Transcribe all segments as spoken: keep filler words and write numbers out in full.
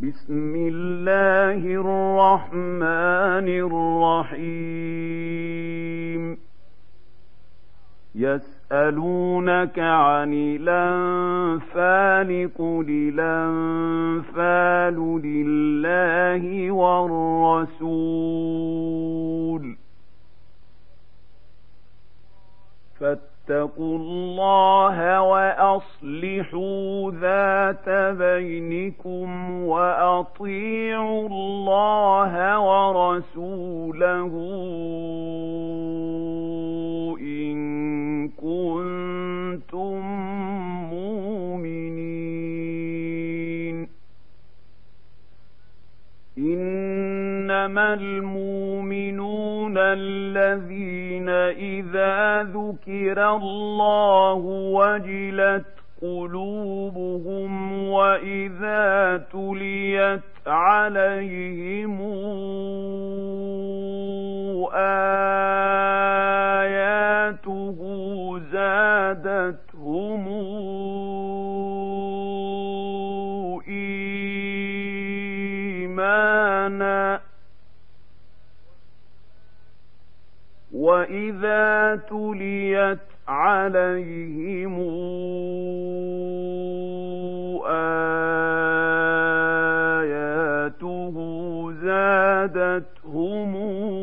بسم الله الرحمن الرحيم يسألونك عن الأنفال قل الأنفال لله والرسول فاتقوا الله وأصلحوا ذات بينكم وأطيعوا الله ورسوله إن كنتم مؤمنين. إنما المؤمنون الذين إذا ذكر الله وجلت قلوبهم وإذا تليت عليهم آياته زادتهم إيمانا وإذا تليت عليهم آياته زادتهم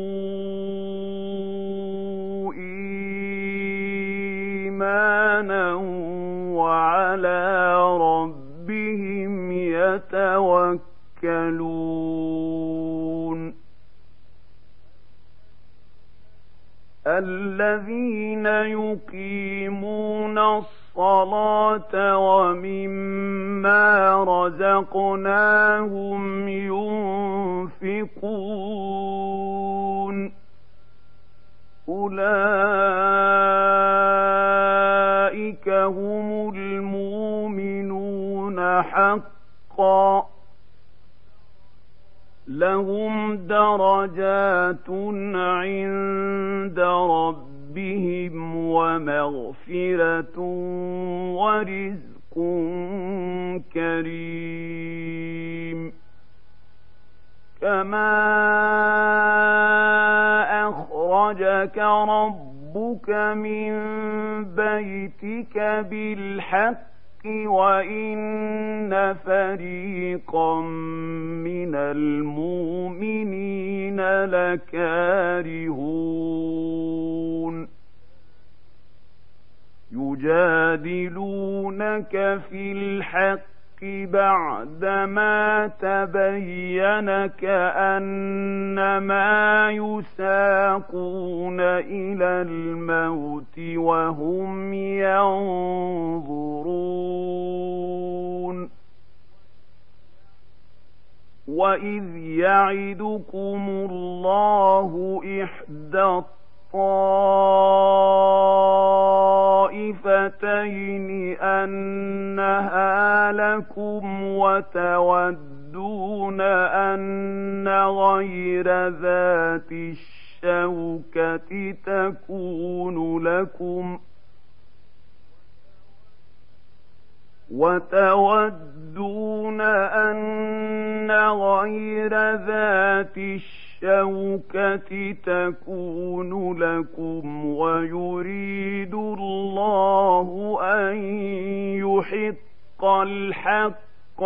إيمانا وعلى ربهم يتوكلون. الذين يقيمون الصلاة ومما رزقناهم ينفقون أولئك هم المؤمنون حقا لهم درجات عند ربهم ومغفرة ورزق كريم. كما أخرجك ربك من بيتك بالحق وإن فريقا من المؤمنين لكارهون يجادلونك في الحق بعدما تبين كأنما يساقون إلى الموت وهم ينظرون. وإذ يعدكم الله إحدى الطائفتين أنها لكم وتودون أن غير ذات الشوكة تكون لكم وتودون أن غير ذات الشوكة تكون لكم ويريد الله أن يحق الحق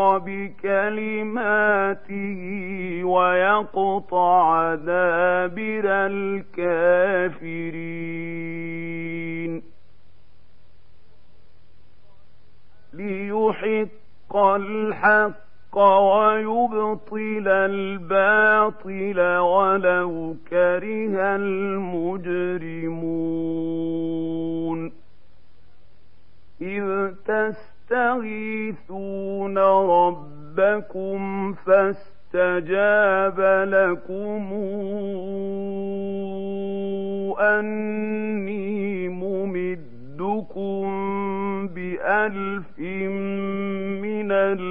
بكلماته ويقطع دابر الكافرين ليحق الحق ويبطل الباطل ولو كره المجرمون. إذ تستغيثون ربكم فاستجاب لكم أني ممدكم بألف من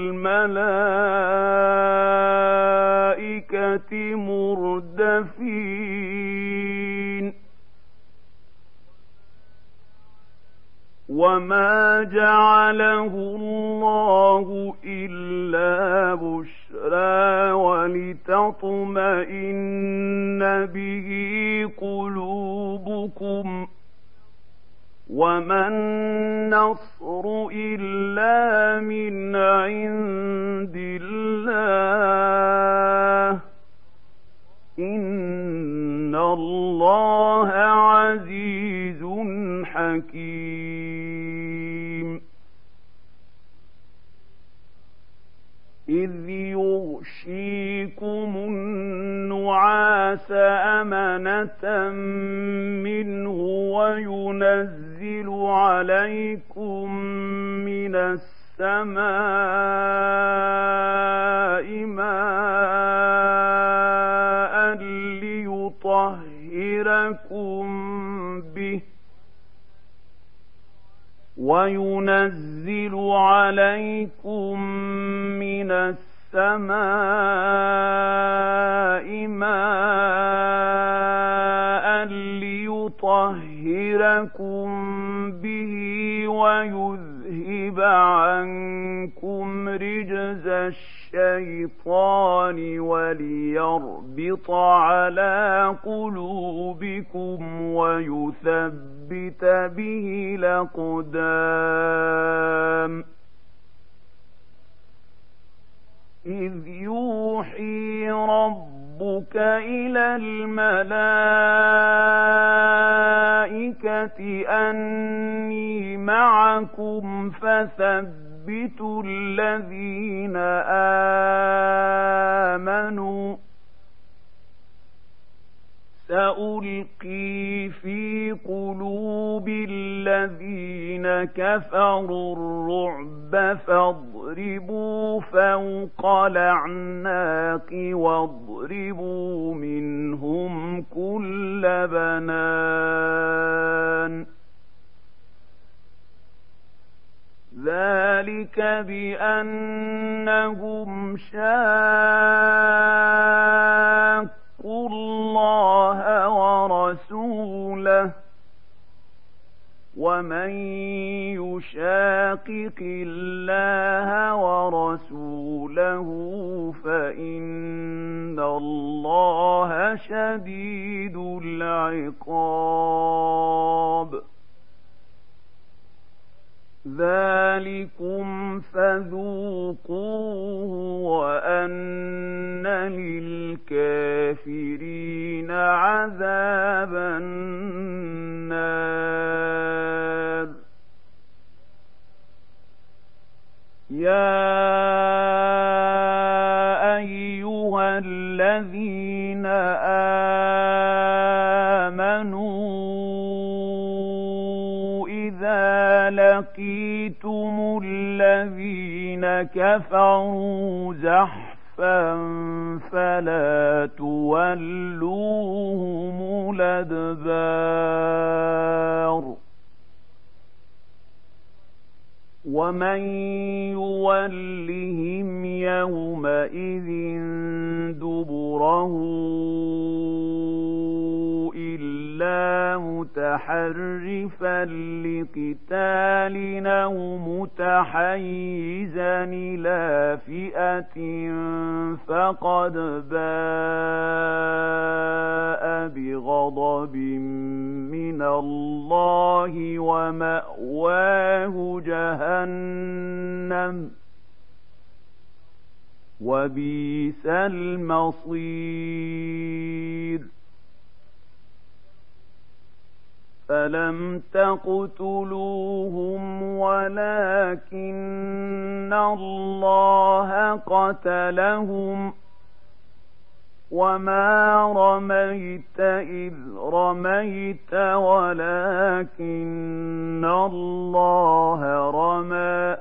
الملائكة مردفين. وما جعله الله إلا بشرى وما النصر إلا من عند الله إن الله عزيز حكيم إذ يغشيكم النعاس أمنة منه وينزل عليكم من السماء ماء ليطهركم به وينزل عليكم من السماء ماء ليطهركم به ويذهب عنكم رجز الشيطان وليربط على قلوبكم ويثبت به الأقدام إذ يوحي ربك إلى الملائكة أني معكم فثبتوا الذين آمنوا سألقي في قلوب الذين كفروا الرعب فاضربوا فوق الأعناق واضربوا منهم كل بنان ذلك بأنهم شاقوا الله ورسوله ومن يشاقق الله ورسوله فإن الله شديد العقاب ذلكم فذوقوه وأن للكافرين عذاب النار يا أيها الذين آمنوا إذا لقيتم الذين كفروا زحفا فلا تولوهم الأدبار ومن يولهم يومئذ دبره إلا متحرفا لقتال أو متحيزا إلى فئة فقد باء بغضب من الله ومأواه جهنم وبئس المصير فلم تقتلوهم ولكن الله قتلهم وما رميت إذ رميت ولكن الله رمى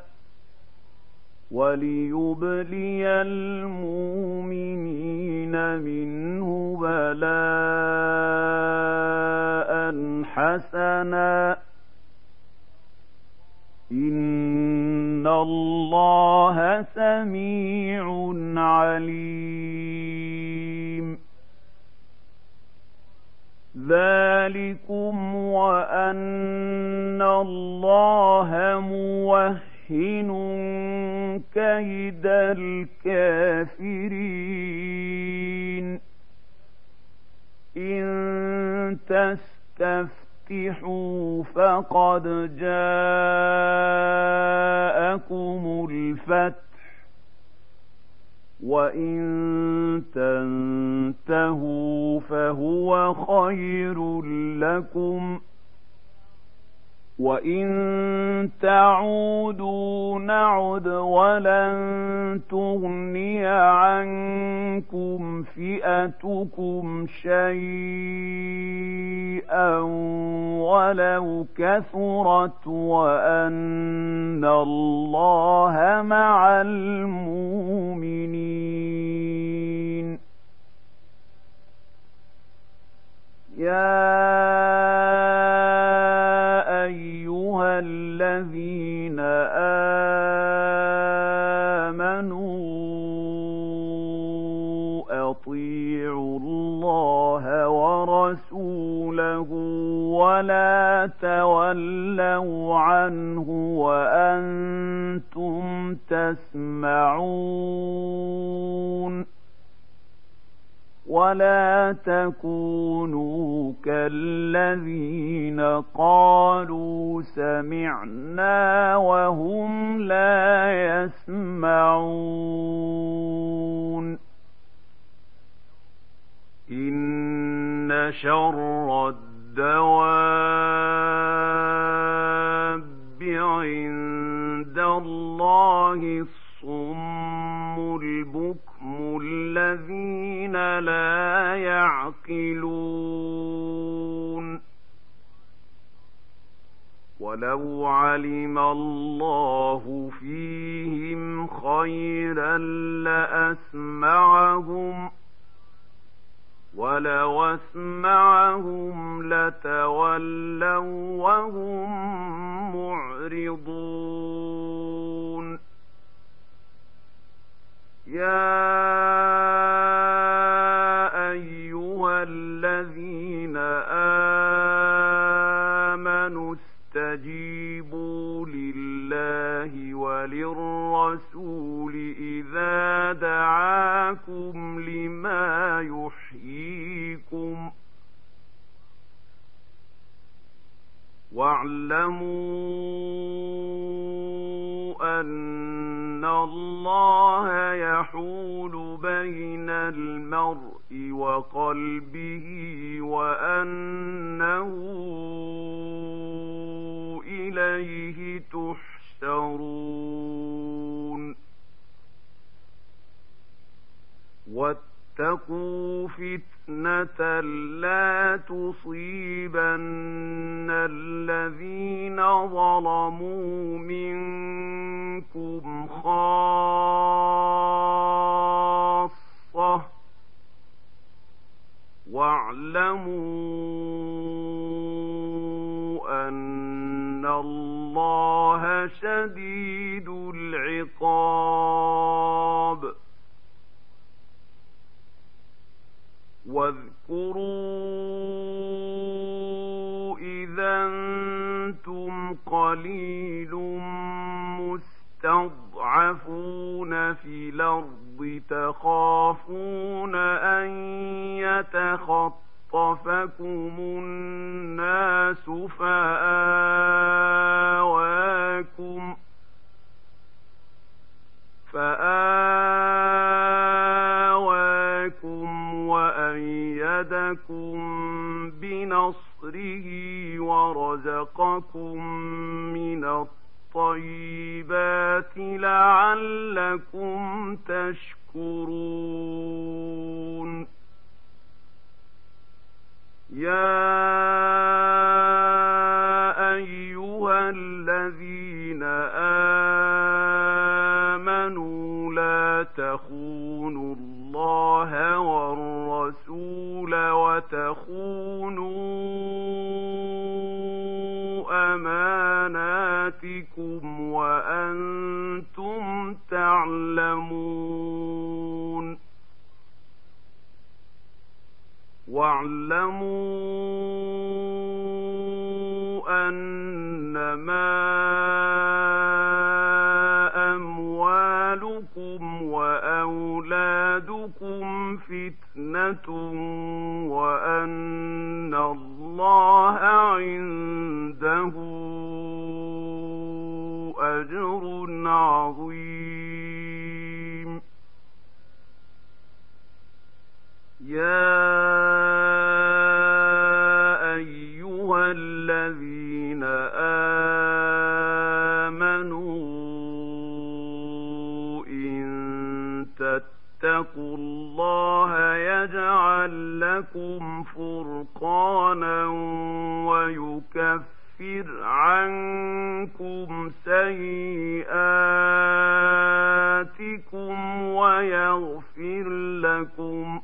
وليبلي المؤمنين منه بلاء حسنا إن الله سميع عليم ذلكم وأن الله موهن كيد الكافرين إن تستفتحوا تُفْلِحُوا فَقَدْ جَاءَكُمُ الْفَتْحُ وَإِن تَنْتَهُوا فَهُوَ خَيْرٌ لَكُمْ وَإِن تَعُودُوا نَعُدْ وَلَن تُغْنِيَ عَنكُمْ فِئَتُكُمْ شَيْئًا وَلَوْ كَثُرَتْ وَأَنَّ اللَّهَ مَعَ الْمُؤْمِنِينَ. يَا أَيُّهَا الَّذِينَ آمَنُوا أَطِيعُوا اللَّهَ وَرَسُولَهُ وَلَا تَوَلَّوْا عَنْهُ وَأَنْتُمْ تَسْمَعُونَ وَلَا تَكُونُوا كَالَّذِينَ قَالُوا سَمِعْنَا وَهُمْ لَا يَسْمَعُونَ. إِنَّ شَرَّ الدَّوَابِّ عِندَ اللَّهِ الصُّمُّ الْبُكْمُ الَّذِينَ لَا يَعْقِلُونَ. وَلَوْ عَلِمَ اللَّهُ فِيهِمْ خَيْرًا لَّأَسْمَعَهُمْ وَلَوْ أَسْمَعَهُمْ لَتَوَلَّوْا وَهُمْ مُعْرِضُونَ. يَا أَيُّهَا الَّذِينَ آمَنُوا اسْتَجِيبُوا لِلَّهِ وَلِلرَّسُولِ إِذَا دَعَاكُمْ لِمَا يُحْيِيكُمْ وَاعْلَمُوا أَنَّ اللَّهَ يَحُولُ بَيْنَ الْمَرْءِ وَقَلْبِهِ وَأَنَّهُ إِلَيْهِ تُحْشَرُونَ. وَاتَّقُوا فِتْنَةً لَّا تُصِيبَنَّ الَّذِينَ ظَلَمُوا مِنكُمْ خَاصَّةً وَاعْلَمُوا أَنَّ اللَّهَ شَدِيدُ الْعِقَابِ. واذكروا إذا أنتم قليل مستضعفون في الأرض تخافون أن يتخطفكم الناس فآواكم فآواكم وأيدكم بنصره ورزقكم من الطيبات لعلكم تشكرون. يا أيها الذين آمنوا لا تخونوا الله والرسول وتخونوا أماناتكم وأنتم تعلمون. واعلموا أنما أموالكم وأولادكم فتنة وأن الله عنده أجر عظيم. يا أيها الذين آمنوا إن تتقوا الله يجعل لكم فرقانا ويكفر عنكم سيئاتكم ويغفر لكم،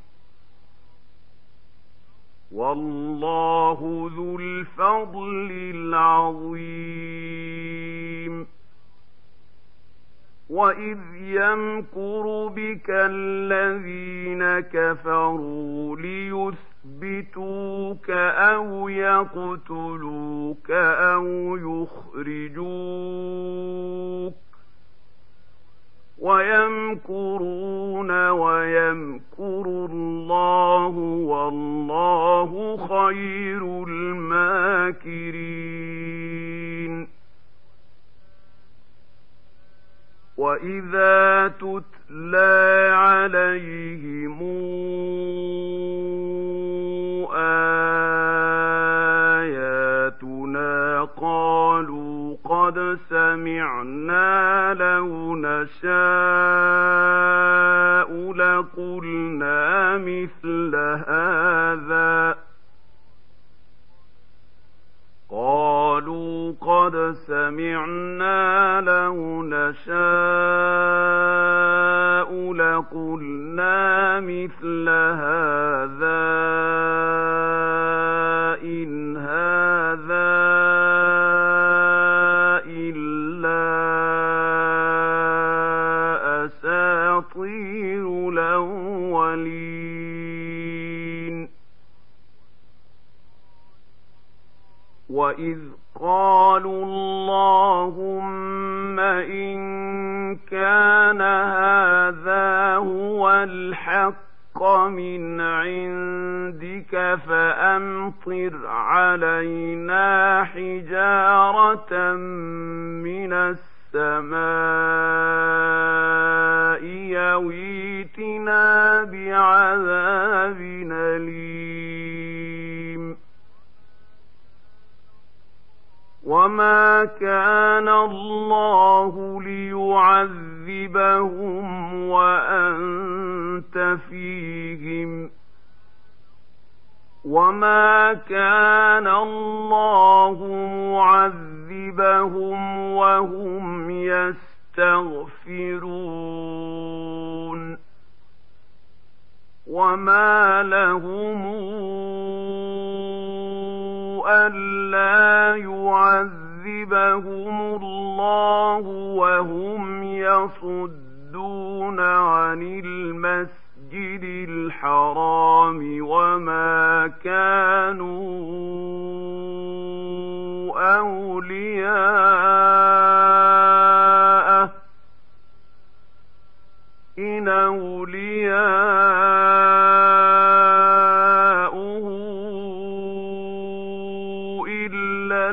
والله ذو الفضل العظيم. وإذ يمكر بك الذين كفروا ليثبتوك أو يقتلوك أو يخرجوك، ويمكرون ويمكر الله والله خير الماكرين. وإذا تتلى عليهم آياتنا قالوا قد سمعنا لو نشاء لقلنا مثل هذا، قالوا قد سمعنا لو نشاء لقلنا مثل هذا إن هذا إلا أساطير الأولين. وإذ قالوا اللهم إن كان هذا هو الحق من عندك فأمطر علينا حجارة من السماء يويتنا بعذاب أليم. وما كان الله ليعذبهم وأنت فيهم، وما كان الله معذبهم وهم يستغفرون. وما لهم ألا يعذبهم الله وهم يصدون عن المسجد الحرام وما كانوا أولياءه إن أولياؤه إلا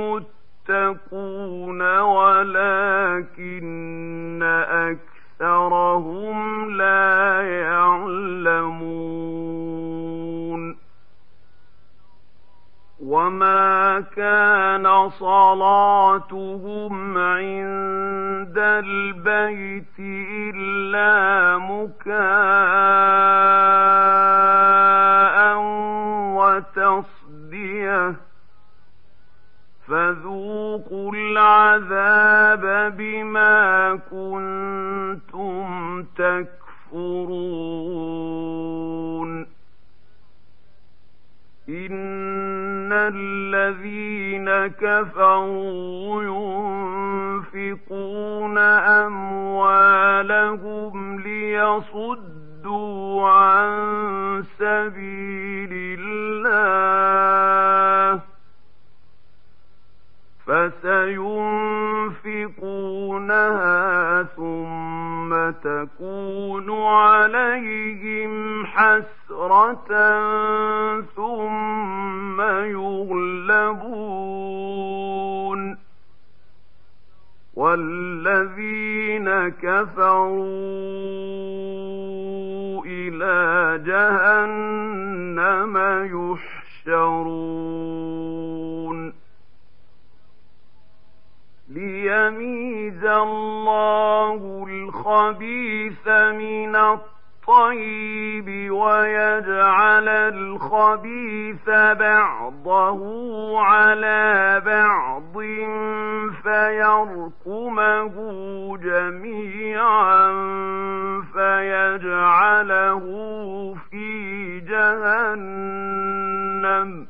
المتقون ولكن أكثرهم لا يعلمون. وما كان صلاتهم عند البيت إلا مكاء وتصدية فذوقوا العذاب بما كنتم تكفرون. إن الذين كفروا ينفقون أموالهم ليصدوا عن سبيل الله فسينفقونها ثم تكون عليهم حسرة ثم يغلبون والذين كفروا إلى جهنم يحشرون ليميز الله الخبيث من الطيب ويجعل الخبيث بعضه على بعض فيركمه جميعا فيجعله في جهنم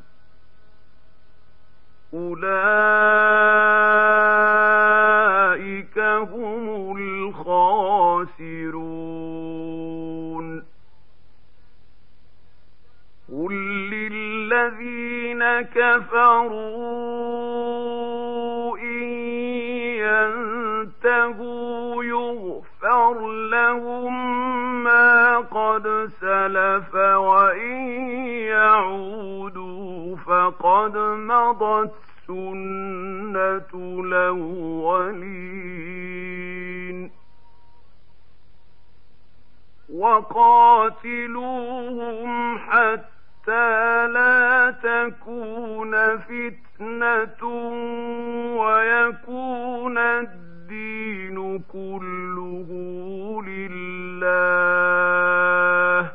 أولئك هم الخاسرون قل للذين كفروا إن ينتهوا يغفر لهم ما قد سلف وإن يعودوا فقد مضت سنة الأولين وقاتلوهم حتى لا تكون فتنة ويكون الدين كله لله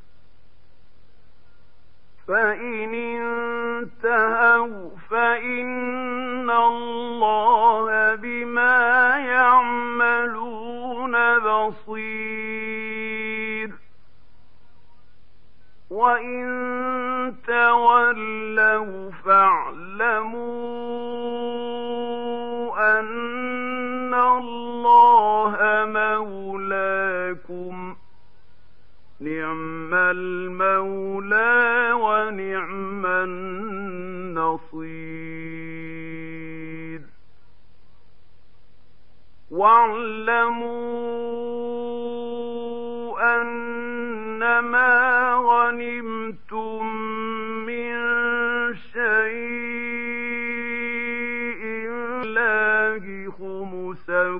فإن انتهوا فإن الله بما يعملون بصير وإن تولوا فاعلموا أن الله مولاكم نعم المولى ونعم النصير واعلموا أنما غنمتم من شيء لله خمسه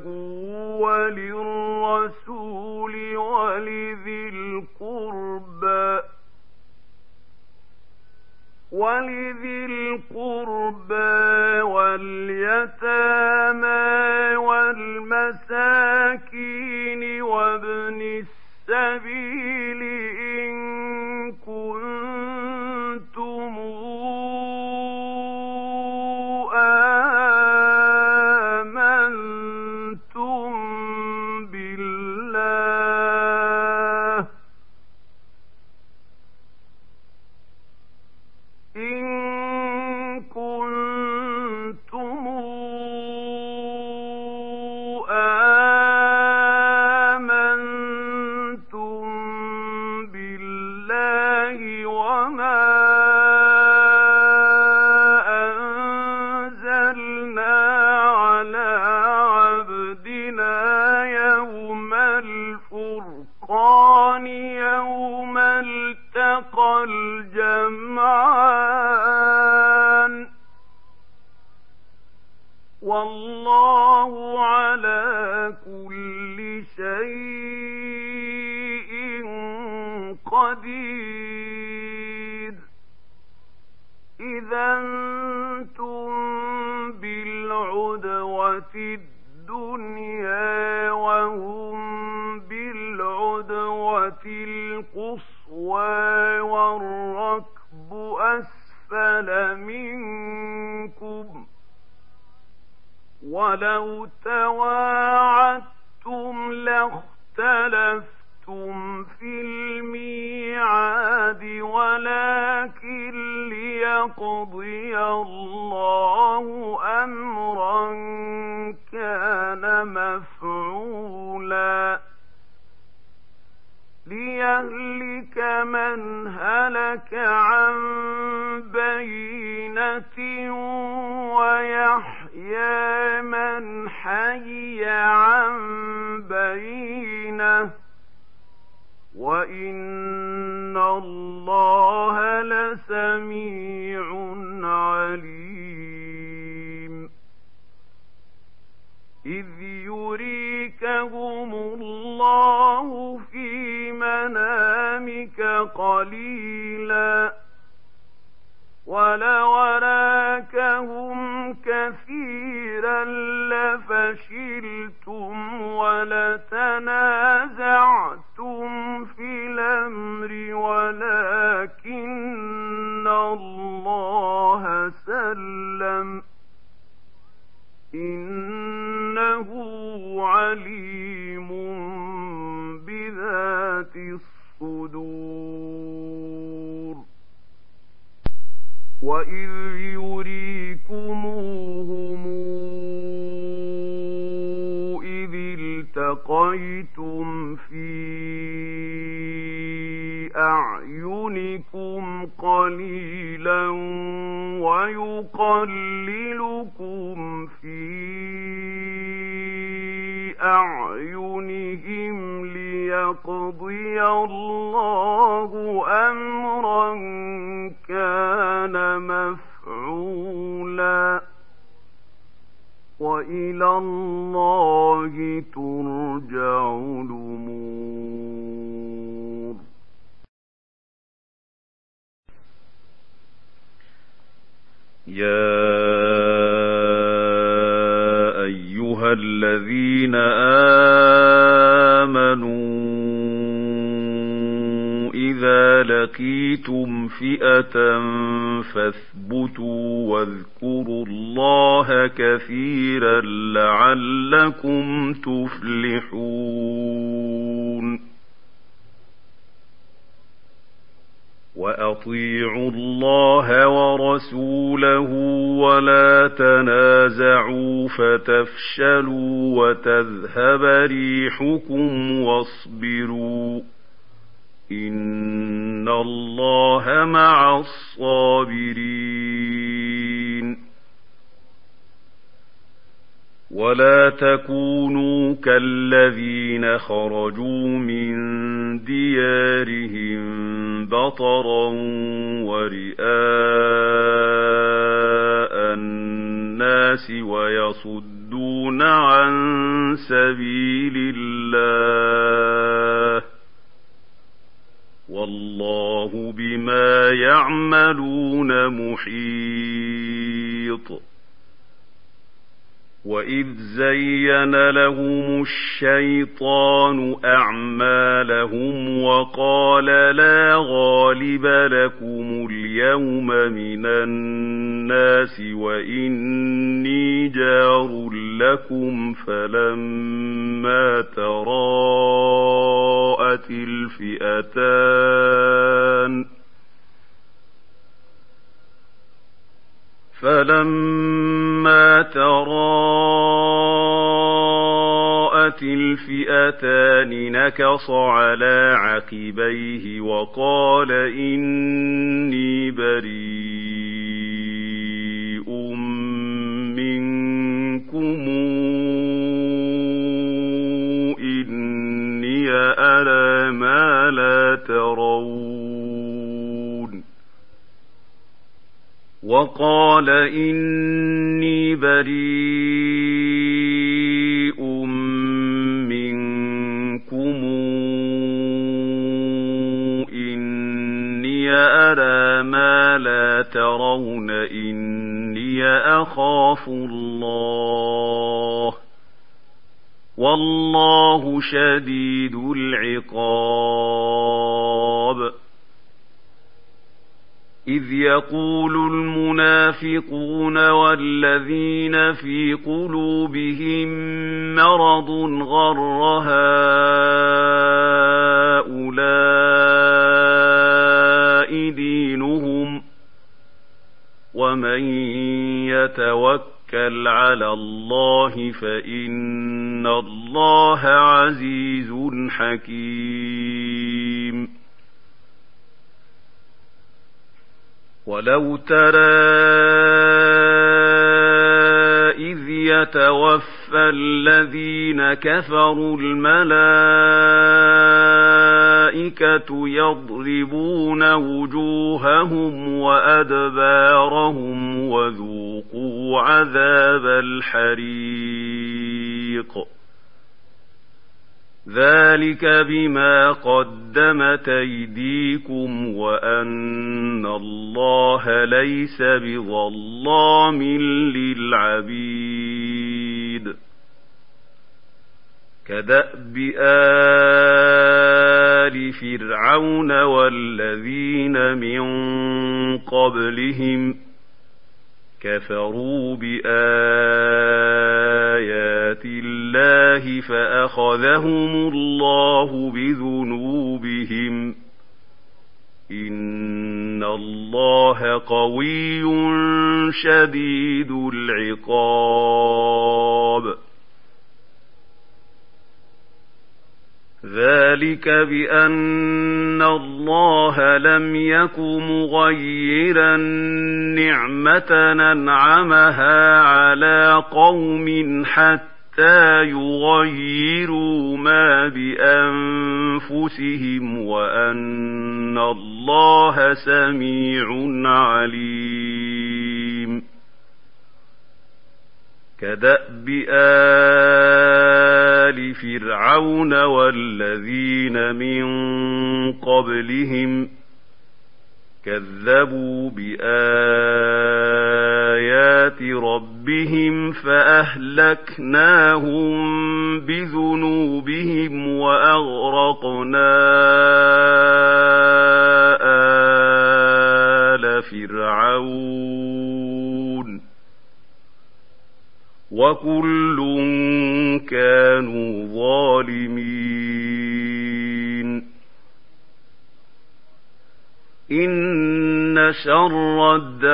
وللرسول ولذي القربى ولذي القربى واليتامى والمساكين وابن السبيل إن كنتم آمنتم بالله إن كنتم آمنتم بالله وما أنزلنا على عبدنا يوم الفرقان يوم التقى الجمعان والله على كل شيء قدير إذا أنتم بالعدوة الدنيا وهم بالعدوة القصوى والركب أسفل منكم ولو تواعدتم لاختلفتم في الميعاد ولكن ليقضي الله أمرا كان مفعولا ليهلك من هلك عن بينة ويحيى من حي عن بينة زينة وإن الله لسميع عليم إذ يريكهم الله في منامك قليلا ولو أراكهم كثيرا لفشلتم ولتنازعتم في الأمر ولكن الله سلم إنه عليم بذات الصدور وإذ يريكموهم إذ التقيتم في أعينكم قليلا ويقللكم في أعينهم ليقضي الله أمرا كان مفعولا وإلى الله ترجع الأمور يا أيها الذين آمنوا إذا لقيتم فئة فاثبتوا واذكروا الله كثيرا لعلكم تفلحون وأطيعوا الله ورسوله ولا تنازعوا فتفشلوا وتذهب ريحكم واصبروا إن الله مع الصابرين ولا تكونوا كالذين خرجوا من ديارهم بطرا ورئاء الناس ويصدون عن سبيل الله والله بما يعملون محيط وإذ زين لهم الشيطان أعمالهم وقال لا غالب لكم اليوم من الناس وإني جار لكم فلما تراءت الفئتان فلما تراءت الفئتان نكص على عقبيه وقال إني بريء منكم إني أرى ما لا ترون وقال إني بريء منكم إني أرى ما لا ترون إني أخاف الله والله شديد العقاب إذ يقول المنافقون والذين في قلوبهم مرض غر هؤلاء دينهم ومن يتوكل على الله فإن الله عزيز حكيم ولو ترى إذ يتوفى الذين كفروا الملائكة الملائكة يضربون وجوههم وأدبارهم وذوقوا عذاب الحريق ذلك بما قدمت أيديكم وأن الله ليس بظلام للعبيد كدأب آل فرعون والذين من قبلهم كفروا بآيات الله فأخذهم الله بذنوبهم إن الله قوي شديد العقاب ذلك بأن الله لم يك مغيرا نعمة أنعمها على قوم حتى يغيروا ما بأنفسهم وأن الله سميع عليم كدأب آل فرعون والذين من قبلهم كذبوا بآيات ربهم فأهلكناهم بذنوبهم وأغرقنا آل فرعون وكل كانوا ظالمين إن شر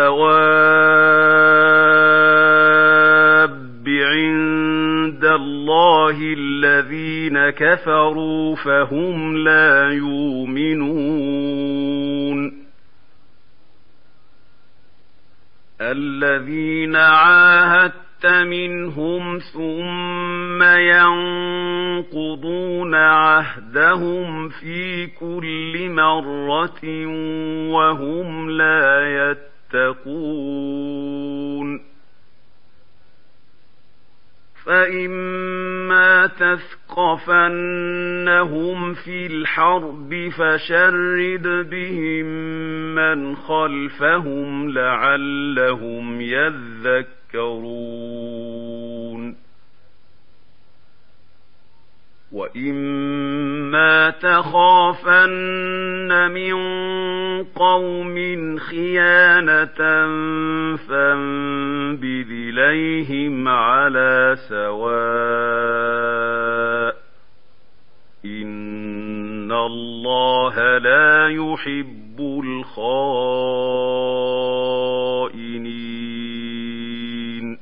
الدواب عند الله الذين كفروا فهم لا يؤمنون الذين عاهدت منهم ثم ينقضون عهدهم في كل مرة وهم لا يتقون فإما تثقفنهم في الحرب فشرد بهم من خلفهم لعلهم يذكرون وإما تخافن من قوم خيانة فانبذ إليهم على سواء إن الله لا يحب الخائنين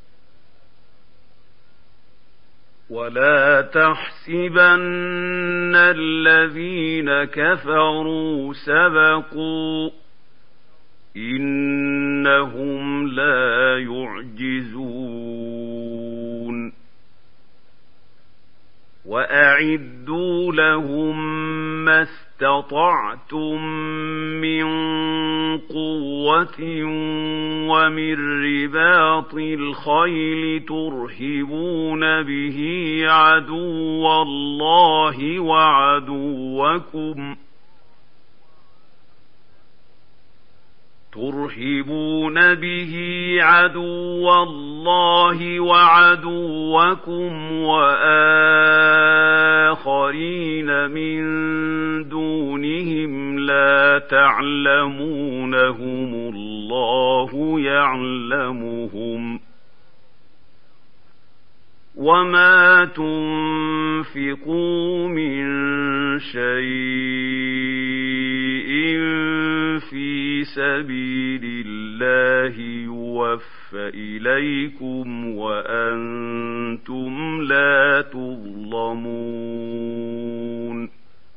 ولا تحسبن الذين كفروا سبقوا إنهم لا يعجزون وأعدوا لهم ما استطعتم من قوة ومن رباط الخيل ترهبون به عدو الله وعدوكم ترهبون به عدو الله وعدوكم وآخرين من دونهم لا تعلمونهم الله يعلمهم وما تنفقوا من شيء في سبيل الله يوفى إليكم وأنتم لا تظلمون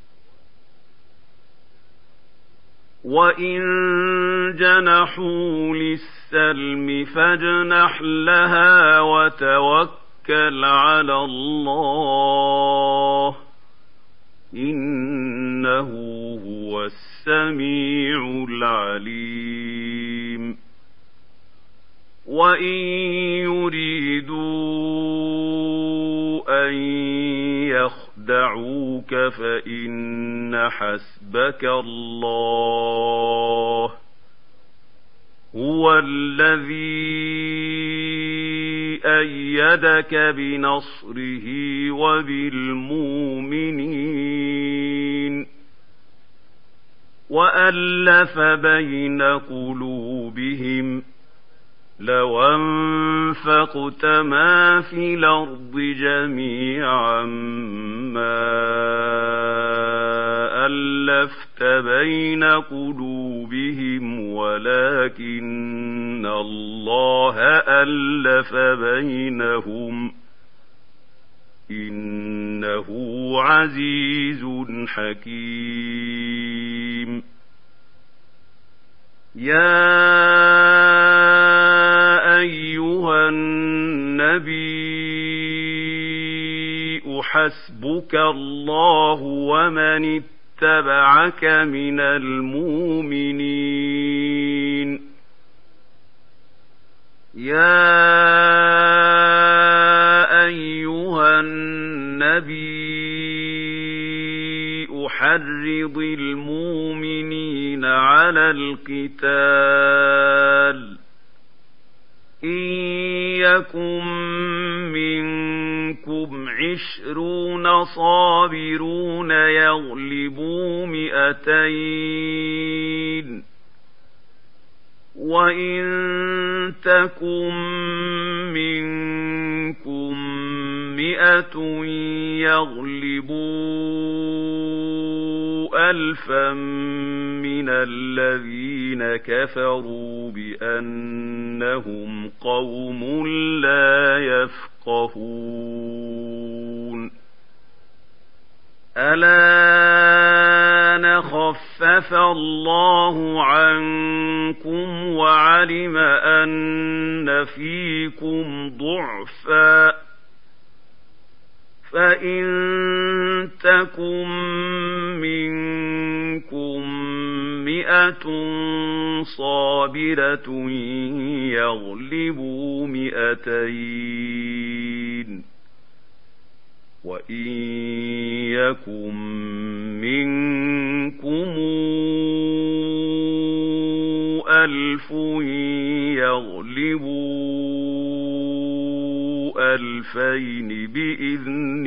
وإن جنحوا للسلم فاجنح لها وتوكل على الله إن إنه هو السميع العليم وإن يريدوا أن يخدعوك فإن حسبك الله هو الذي أيدك بنصره وبالمؤمنين وألف بين قلوبهم لو أنفقت ما في الأرض جميعا ما ألفت بين قلوبهم ولكن الله ألف بينهم إنه عزيز حكيم يا أيها النبي حسبك الله ومن اتبعك من المؤمنين يا أيها النبي حرض المؤمنين على القتال إن يكن منكم عشرون صابرون يغلبوا مئتين وإن تكن منكم مئة يغلبوا ألفا من الذين كفروا بأنهم قوم لا يفقهون الآن خفف الله عنكم وعلم أن فيكم ضعفا فإن تكن منكم مئة صابرة يغلبوا مئتين وإن يكن منكم ألف يغلبوا ألفين بإذن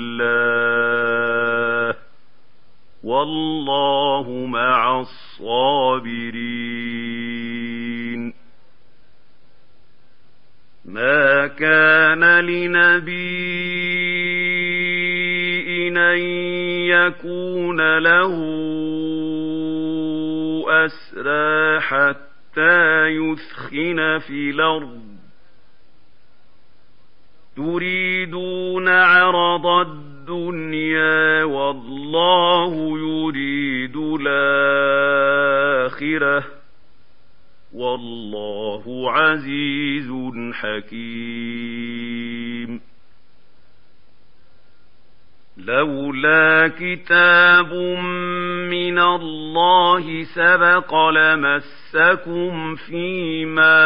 الله والله مع الصابرين ما كان لنبي أن يكون له أسرى حتى يثخن في الأرض تريدون عرض الدنيا والله يريد الآخرة والله عزيز حكيم لولا كتاب من الله سبق لمسكم فيما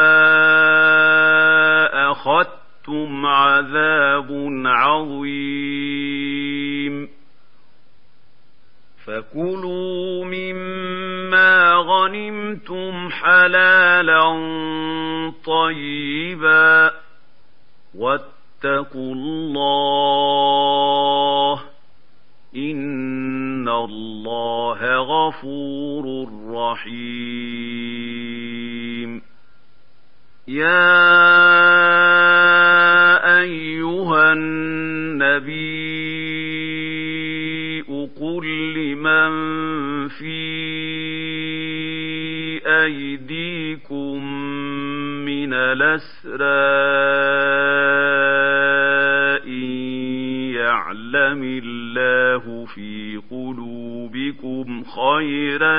أخذتم عذاب عظيم فكلوا مما غنمتم حلالا طيبا واتقوا الله إن الله غفور رحيم يا أيها النبي قل لمن في أيديكم من الأسرى إن يعلم الله في قلوبكم خيرا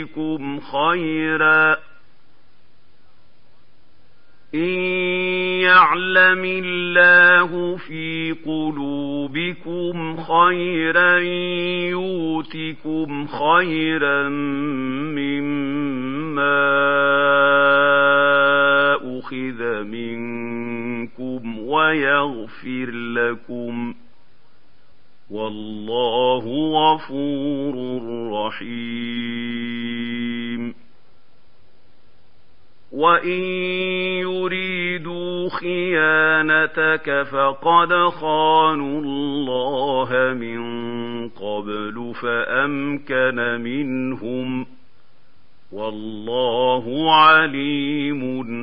يؤتكم خيرا إن يعلم الله في قلوبكم خيرا يؤتكم خيرا مما أخذ منكم ويغفر لكم والله غفور رحيم وإن يريدوا خيانتك فقد خانوا الله من قبل فأمكن منهم والله عليم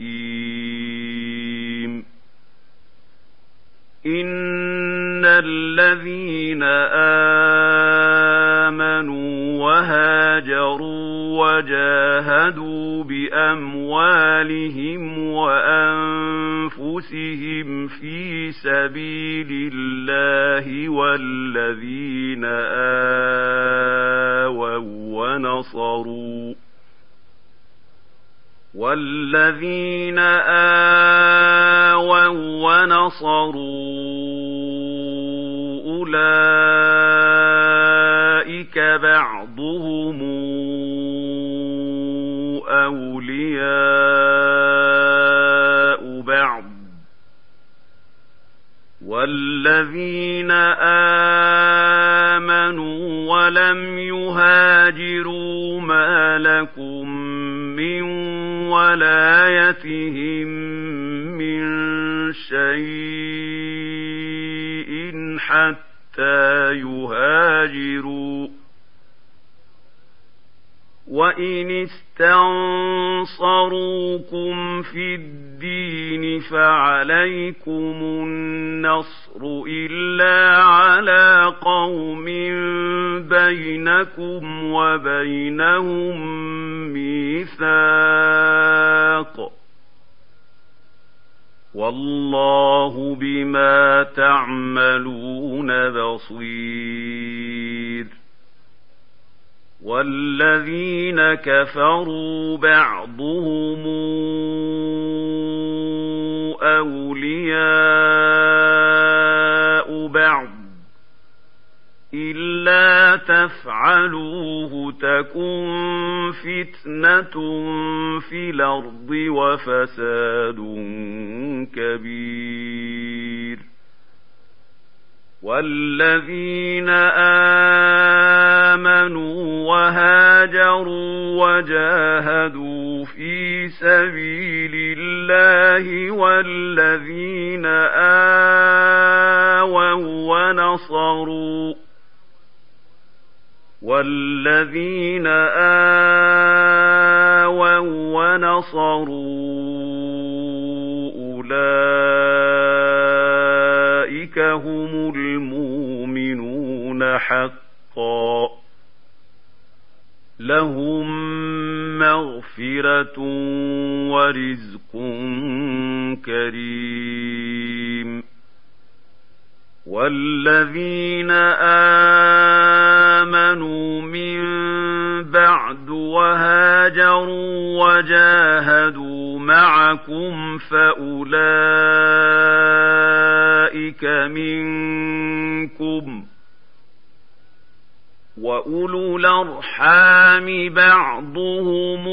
حكيم إن الذين آمنوا وهاجروا وجاهدوا بأموالهم وأنفسهم في سبيل الله والذين آووا ونصروا والذين آووا ونصروا أولئك بعضهم أولياء بعض والذين آمنوا ولم يهاجروا ما لكم من ولايتهم من شيء حتى يهاجروا وإن استنصروكم في الدين فعليكم النصر إلا على قوم بينكم وبينهم ميثاق والله بما تعملون بصير والذين كفروا بعضهم أولياء بعض إلا تفعلوه تكن فتنة في الأرض وفساد كبير والذين آمنوا وهاجروا وجاهدوا في سبيل الله والذين آووا ونصروا والذين آووا ونصروا أولئك هم المؤمنون حقا لهم مغفرة ورزق كريم والذين آمنوا من بعد وهاجروا وجاهدوا معكم فأولئك منكم وأولو الأرحام بعضهم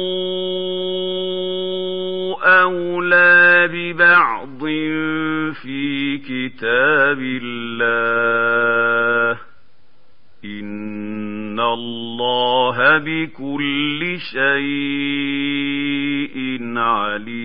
أولى ببعض في كتاب الله إن الله بكل شيء عليم